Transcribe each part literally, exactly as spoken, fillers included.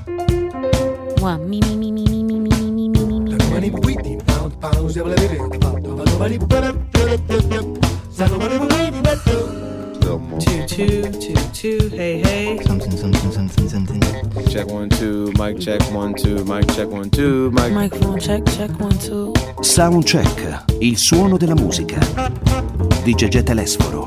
Mua, mi mi mi mi mi mi mi mi mi mi mi. Two, two, two, two, hey, hey. Something, something, something, something. Check one, two, mic check one, two, mic check one, two, mic. Microphone check, check one, two. Soundcheck, il suono della musica di Gegè Telesforo.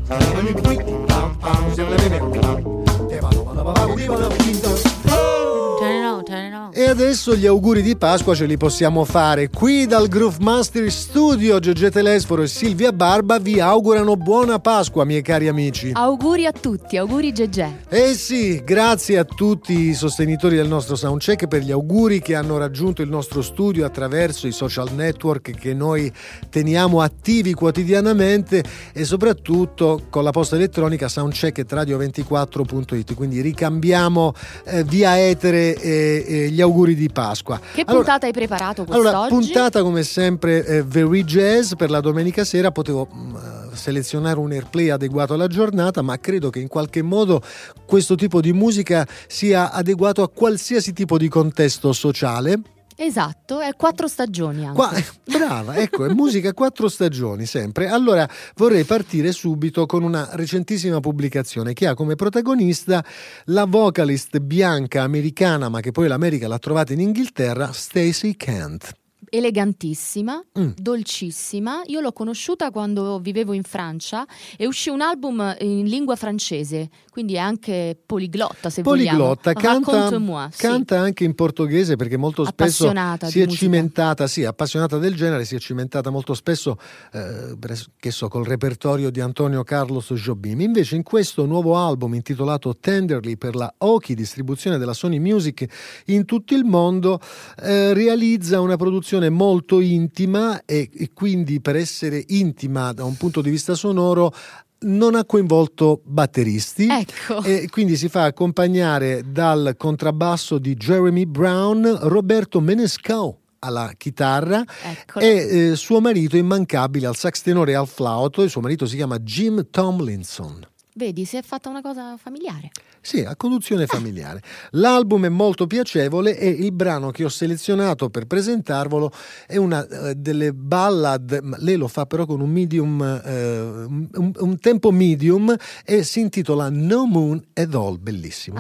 Turn it on, turn it on. E adesso gli auguri di Pasqua ce li possiamo fare. Qui dal Groove Master Studio, Gegè Telesforo e Silvia Barba vi augurano buona Pasqua, miei cari amici. Auguri a tutti, auguri Gegè. Eh sì, grazie a tutti i sostenitori del nostro Soundcheck per gli auguri che hanno raggiunto il nostro studio attraverso i social network che noi teniamo attivi quotidianamente e soprattutto con la posta elettronica soundcheck at radio ventiquattro punto it. Quindi ricambiamo eh, via etere eh, eh, gli auguri di Pasqua. Che Allora, puntata hai preparato quest'oggi? Allora, puntata come sempre eh, very jazz per la domenica sera. Potevo mh, selezionare un airplay adeguato alla giornata, ma credo che in qualche modo questo tipo di musica sia adeguato a qualsiasi tipo di contesto sociale. Esatto, è quattro stagioni anche. Qua, brava, ecco, è musica quattro stagioni sempre. Allora vorrei partire subito con una recentissima pubblicazione che ha come protagonista la vocalist bianca americana, ma che poi l'America l'ha trovata in Inghilterra, Stacey Kent. Elegantissima, Mm. dolcissima. Io l'ho conosciuta quando vivevo in Francia e uscì un album in lingua francese, quindi è anche poliglotta se Poliglotta, vogliamo. canta, Raconte-moi, sì. canta anche in portoghese perché molto spesso Appassionata si di è musica. cimentata, sì, appassionata del genere, si è cimentata molto spesso eh, pres- che so, col repertorio di Antonio Carlos Jobim. Invece in questo nuovo album intitolato Tenderly per la Oki, distribuzione della Sony Music in tutto il mondo, eh, realizza una produzione molto intima e, e quindi per essere intima da un punto di vista sonoro non ha coinvolto batteristi. Ecco. E quindi si fa accompagnare dal contrabbasso di Jeremy Brown, Roberto Menescau alla chitarra Eccolo. e eh, suo marito immancabile al sax tenore e al flauto. Il suo marito si chiama Jim Tomlinson. Vedi, si è fatta una cosa familiare. Sì, a conduzione familiare. L'album è molto piacevole e il brano che ho selezionato per presentarvelo è una eh, delle ballad, ma lei lo fa però con un medium, eh, un, un tempo medium e si intitola No Moon at All, bellissimo.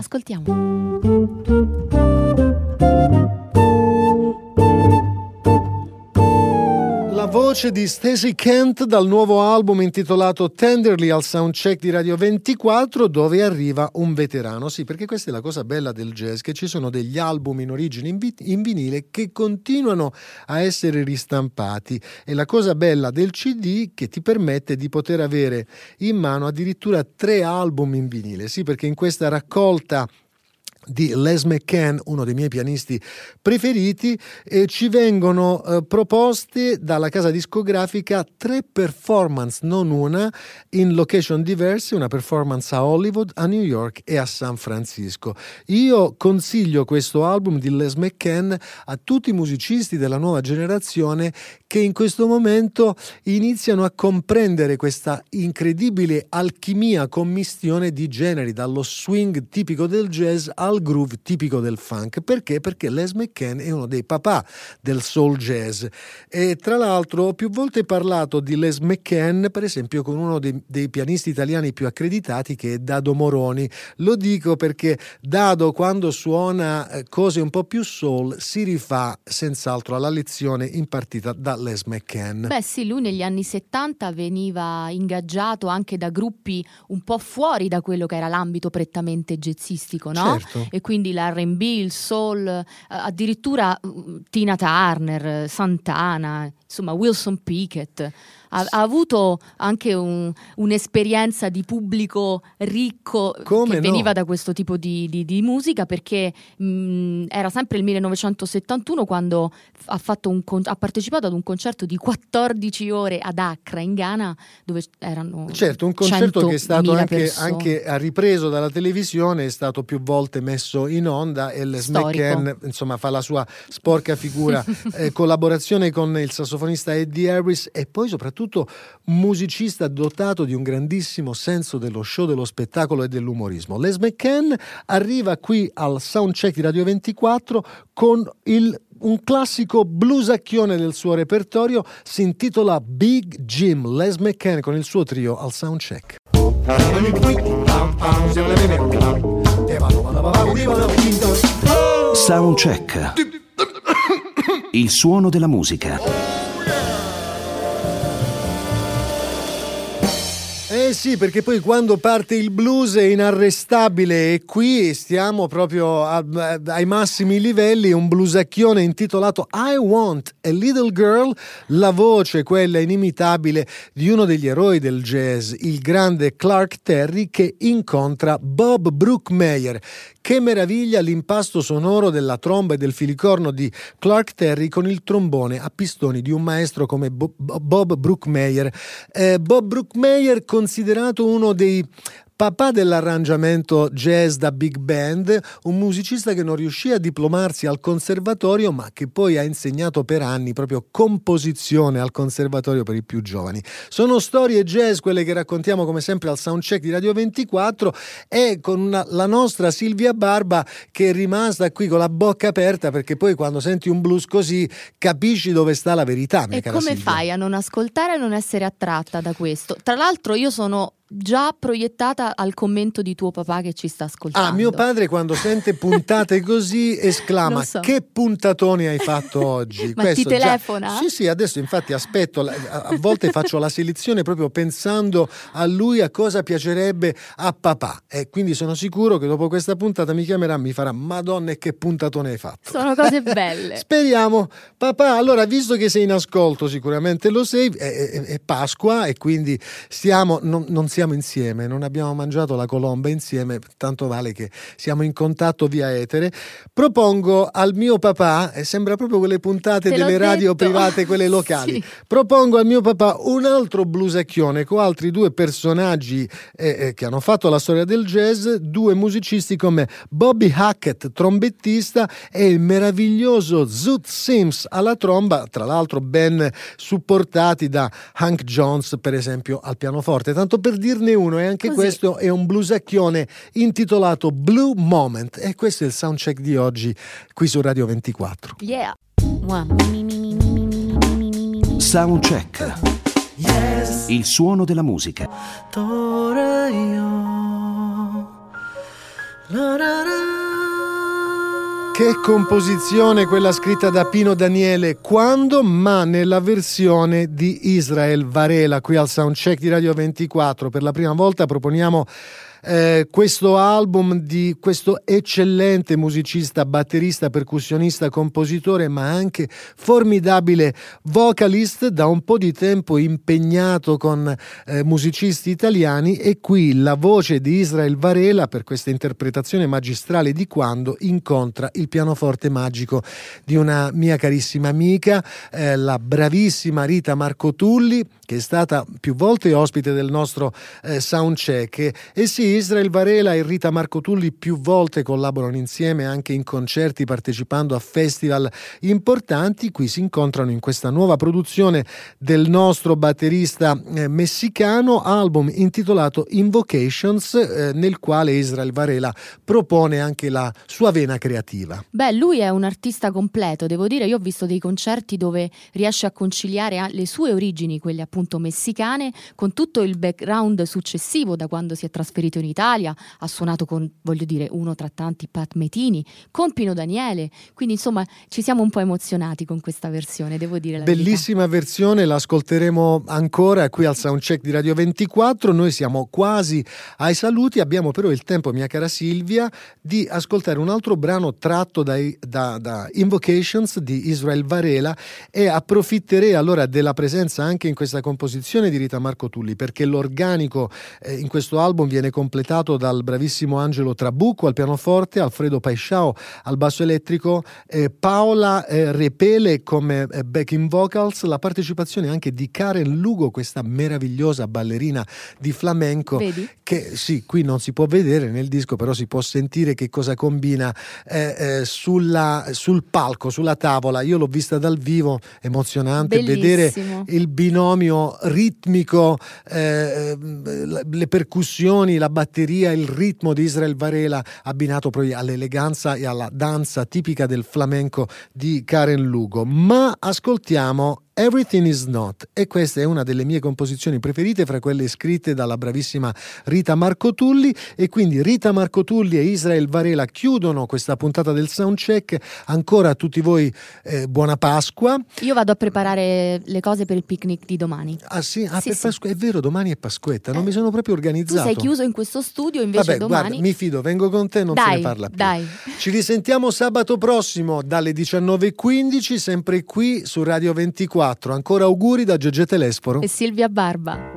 Ascoltiamo. La voce di Stacey Kent dal nuovo album intitolato Tenderly al Soundcheck di Radio ventiquattro, dove arriva un veterano. Sì, perché questa è la cosa bella del jazz, che ci sono degli album in origine in, vi- in vinile che continuano a essere ristampati, e la cosa bella del C D che ti permette di poter avere in mano addirittura tre album in vinile. Sì, perché in questa raccolta di Les McCann, uno dei miei pianisti preferiti, eh, ci vengono eh, proposte dalla casa discografica tre performance, non una, in location diverse, una performance a Hollywood, a New York e a San Francisco. Io consiglio questo album di Les McCann a tutti i musicisti della nuova generazione che in questo momento iniziano a comprendere questa incredibile alchimia, commistione di generi, dallo swing tipico del jazz al groove tipico del funk. Perché? Perché Les McCann è uno dei papà del soul jazz, e tra l'altro ho più volte parlato di Les McCann per esempio con uno dei, dei pianisti italiani più accreditati, che è Dado Moroni. Lo dico perché Dado, quando suona cose un po' più soul, si rifà senz'altro alla lezione impartita da Les McCann. Beh sì, lui negli anni settanta veniva ingaggiato anche da gruppi un po' fuori da quello che era l'ambito prettamente jazzistico, no? Certo. E quindi l'R and B, il soul, eh, addirittura uh, Tina Turner, Santana, insomma Wilson Pickett. Ha, ha avuto anche un, un'esperienza di pubblico ricco Come che no? veniva da questo tipo di, di, di musica, perché mh, era sempre il millenovecentosettantuno quando ha, fatto un con- ha partecipato ad un concerto di quattordici ore ad Accra in Ghana, dove erano Certo, un concerto che è stato centomila anche, persone. anche ripreso dalla televisione, è stato più volte messo in onda, e Les Storico. McCann insomma fa la sua sporca figura, eh, collaborazione con il sassofonista Eddie Harris, e poi soprattutto soprattutto musicista dotato di un grandissimo senso dello show, dello spettacolo e dell'umorismo. Les McCann arriva qui al Soundcheck di Radio ventiquattro con il un classico bluesacchione del suo repertorio, si intitola Big Jim. Les McCann con il suo trio al Soundcheck. Soundcheck. Il suono della musica. Eh sì, perché poi quando parte il blues è inarrestabile e qui stiamo proprio a, a, ai massimi livelli. Un bluesacchione intitolato I Want a Little Girl, la voce, quella inimitabile di uno degli eroi del jazz, il grande Clark Terry, che incontra Bob Brookmeyer. Che meraviglia l'impasto sonoro della tromba e del filicorno di Clark Terry con il trombone a pistoni di un maestro come Bob Brookmeyer. Eh, Bob Brookmeyer, considerato uno dei papà dell'arrangiamento jazz da big band, un musicista che non riuscì a diplomarsi al conservatorio, ma che poi ha insegnato per anni proprio composizione al conservatorio per i più giovani. Sono storie jazz quelle che raccontiamo come sempre al Soundcheck di Radio ventiquattro, e con una, la nostra Silvia Barba, che è rimasta qui con la bocca aperta, perché poi quando senti un blues così capisci dove sta la verità. E come Silvia. fai a non ascoltare e non essere attratta da questo? Tra l'altro io sono già proiettata al commento di tuo papà che ci sta ascoltando. Ah, mio padre quando sente puntate così esclama: so. Che puntatoni hai fatto oggi? Ma Questo ti telefona? Già... Sì, sì, adesso infatti aspetto, a volte faccio la selezione proprio pensando a lui, a cosa piacerebbe a papà, e quindi sono sicuro che dopo questa puntata mi chiamerà e mi farà: Madonna, che puntatone hai fatto. Sono cose belle. Speriamo. Papà, allora, visto che sei in ascolto, sicuramente lo sei, è, è, è Pasqua e quindi stiamo, non, non siamo insieme, non abbiamo mangiato la colomba insieme, tanto vale che siamo in contatto via etere. Propongo al mio papà, e sembra proprio quelle puntate Te delle l'ho radio detto. private, quelle locali, Sì. Propongo al mio papà un altro bluesacchione con altri due personaggi eh, eh, che hanno fatto la storia del jazz, due musicisti come Bobby Hackett, trombettista, e il meraviglioso Zoot Sims alla tromba, tra l'altro ben supportati da Hank Jones, per esempio, al pianoforte, tanto per dirne uno. E anche Così. questo è un bluesacchione intitolato Blue Moment, e questo è il Soundcheck di oggi qui su Radio ventiquattro. Yeah. One, mi, mi, mi, mi, mi, mi, mi, mi, mi, mi, mi. Soundcheck. Il suono della musica. Che composizione quella scritta da Pino Daniele, quando? Ma nella versione di Israel Varela qui al Soundcheck di Radio ventiquattro. Per la prima volta proponiamo Eh, questo album di questo eccellente musicista, batterista, percussionista, compositore, ma anche formidabile vocalist, da un po' di tempo impegnato con eh, musicisti italiani, e qui la voce di Israel Varela per questa interpretazione magistrale di Quando incontra il pianoforte magico di una mia carissima amica, eh, la bravissima Rita Marcotulli, che è stata più volte ospite del nostro eh, Soundcheck. E sì, Israel Varela e Rita Marcotulli più volte collaborano insieme anche in concerti, partecipando a festival importanti. Qui si incontrano in questa nuova produzione del nostro batterista eh, messicano, album intitolato Invocations, eh, nel quale Israel Varela propone anche la sua vena creativa. Beh, lui è un artista completo, devo dire. Io ho visto dei concerti dove riesce a conciliare le sue origini, quelle appunto messicane, con tutto il background successivo da quando si è trasferito in Italia. Ha suonato con, voglio dire, uno tra tanti, Pat Metini, con Pino Daniele, quindi insomma ci siamo un po' emozionati con questa versione, devo dire la Bellissima verità. versione, l'ascolteremo ancora qui al Soundcheck di Radio ventiquattro. Noi siamo quasi ai saluti, abbiamo però il tempo, mia cara Silvia, di ascoltare un altro brano tratto dai, da, da Invocations di Israel Varela, e approfitterei allora della presenza anche in questa composizione di Rita Marcotulli, perché l'organico eh, in questo album viene composto completato dal bravissimo Angelo Trabucco al pianoforte, Alfredo Paisciao al basso elettrico, eh, Paola eh, Repele come eh, backing vocals, la partecipazione anche di Karen Lugo, questa meravigliosa ballerina di flamenco. Vedi? Che sì, qui non si può vedere nel disco, però si può sentire che cosa combina eh, eh, sulla, sul palco, sulla tavola. Io l'ho vista dal vivo, emozionante. Bellissimo. Vedere il binomio ritmico, eh, le percussioni, la batteria, il ritmo di Israel Varela abbinato poi all'eleganza e alla danza tipica del flamenco di Karen Lugo. Ma ascoltiamo Everything Is Not, e questa è una delle mie composizioni preferite fra quelle scritte dalla bravissima Rita Marcotulli, e quindi Rita Marcotulli e Israel Varela chiudono questa puntata del Soundcheck. Ancora a tutti voi eh, buona Pasqua. Io vado a preparare le cose per il picnic di domani. Ah sì? Ah, Sì, per sì. Pasqua, è vero, domani è Pasquetta, non Eh, mi sono proprio Tu organizzato. sei chiuso in questo studio, invece Vabbè, domani... guarda, mi fido, vengo con te, non Dai, se ne parla più. dai. Ci risentiamo sabato prossimo dalle diciannove e quindici, sempre qui su Radio ventiquattro. Ancora auguri da Gegè Telesforo. E Silvia Barba.